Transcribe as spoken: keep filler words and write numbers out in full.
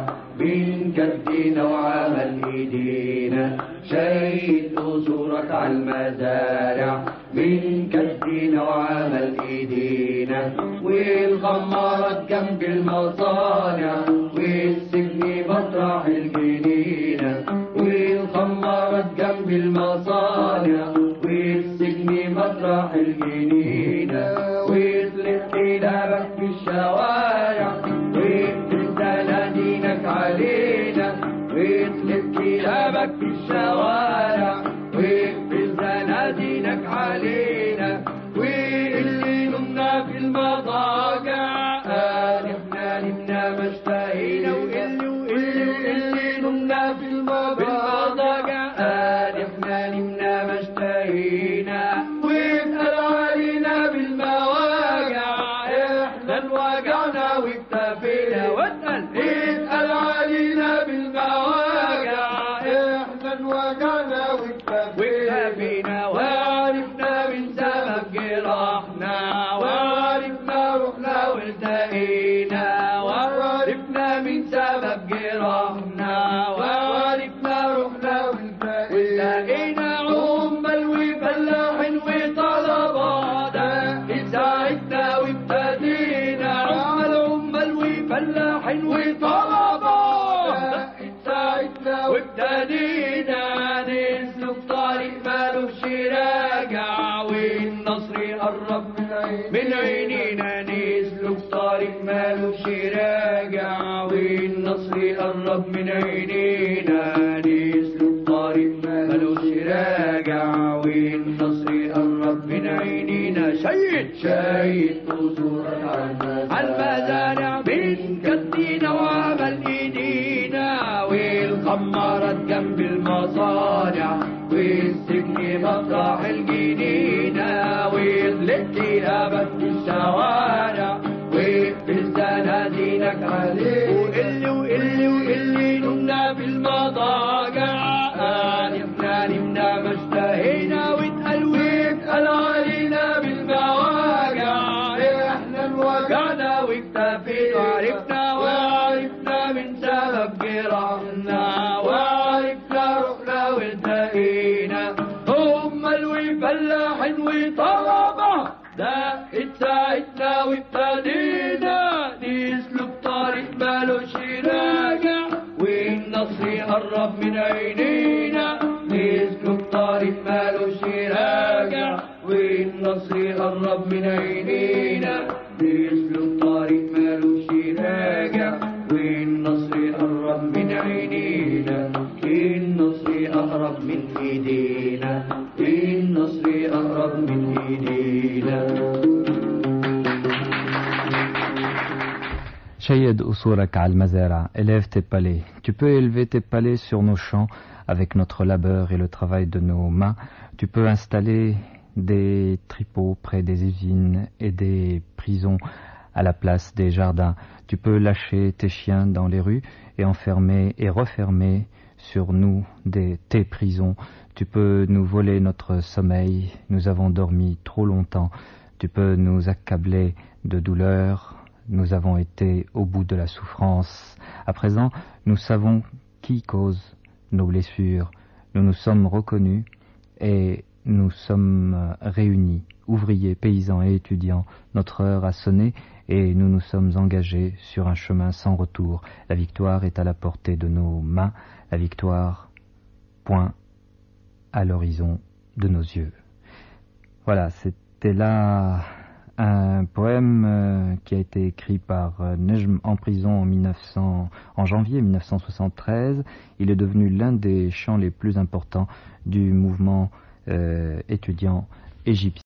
من كدينا وعمل ايدينا، شيد قصورك على المزارع من كدينا وعمل ايدينا، والخمارات جنب المصانع والسجن مطرح الجنينة، والخمارات جنب المصانع والسجن مطرح الجنينة، ويطلق كلابك في الشوارع ويقفل دنادينك علينا، ويطلق كلابك في الشوارع ويقفل دنادينك علينا، واللي نمنا في المضاجع قال احنا نمنا ما اشتهينا، واللي واللي واللي نمنا في المضاجع قال احنا نمنا ما اشتهينا، واتقال علينا بالمواجع احنا انوجعنا واكتفينا، واتقال اتقال علينا بالمواجع احنا انوجعنا واكتفينا، وعرفنا من سبب جراحنا، وعرفنا روحنا والتقينا، وعرفنا من سبب جراحنا، وعرفنا روحنا والتقينا، عمال وفلاحين وطلبة دقت ساعتنا وابتدينا، عمال عمال وفلاحين وطلبة دقت ساعتنا وابتدينا، نسلك طريق مالوش راجع والنصر قرب من عينينا، نسلك طريق مالوش راجع والنصر قرب من عينينا، نسلك طريق مالوش راجع والنصر قرب من عينينا، شيد شيد قصورك على المزارع من كدينا وعمل ايدينا، والخمارات جنب المصانع والسجن مطرح الجنينة، ويطلق كلابك في الشوارع ويقفل دنادينك عليه، وقلي وقلي وقلي نمنا في المضاجع قال احنا نمنا ما اشتهينا، واتقال واتقال علينا بالمواجع احنا انوجعنا واكتفينا، وعرفنا وعرفنا من سبب جراحنا، وعرفنا روحنا والتقينا، امال وفلاحين وطلبة دقت ساعتنا وابتدينا، نسلك طريق مالوش راجع والنصر قرب من عينينا، نسلك طريق مالوش راجع والنصر قرب من عينينا، نسلك طريق مالوش راجع والنصر قرب من عينينا، النصر أقرب من إيدينا، النصر أقرب من إيدينا. Chayed Usurak al-Mazara, élève tes palais. Tu peux élever tes palais sur nos champs avec notre labeur et le travail de nos mains. Tu peux installer des tripots près des usines et des prisons à la place des jardins. Tu peux lâcher tes chiens dans les rues et enfermer et refermer sur nous des, tes prisons. Tu peux nous voler notre sommeil, nous avons dormi trop longtemps. Tu peux nous accabler de douleur, nous avons été au bout de la souffrance. À présent, nous savons qui cause nos blessures. Nous nous sommes reconnus et nous sommes réunis, ouvriers, paysans et étudiants. Notre heure a sonné et nous nous sommes engagés sur un chemin sans retour. La victoire est à la portée de nos mains. La victoire, point à l'horizon de nos yeux. Voilà, c'était là un poème euh, qui a été écrit par euh, Nejm en prison en, mille neuf cents, en janvier mille neuf cent soixante-treize. Il est devenu l'un des chants les plus importants du mouvement euh, étudiant égyptien.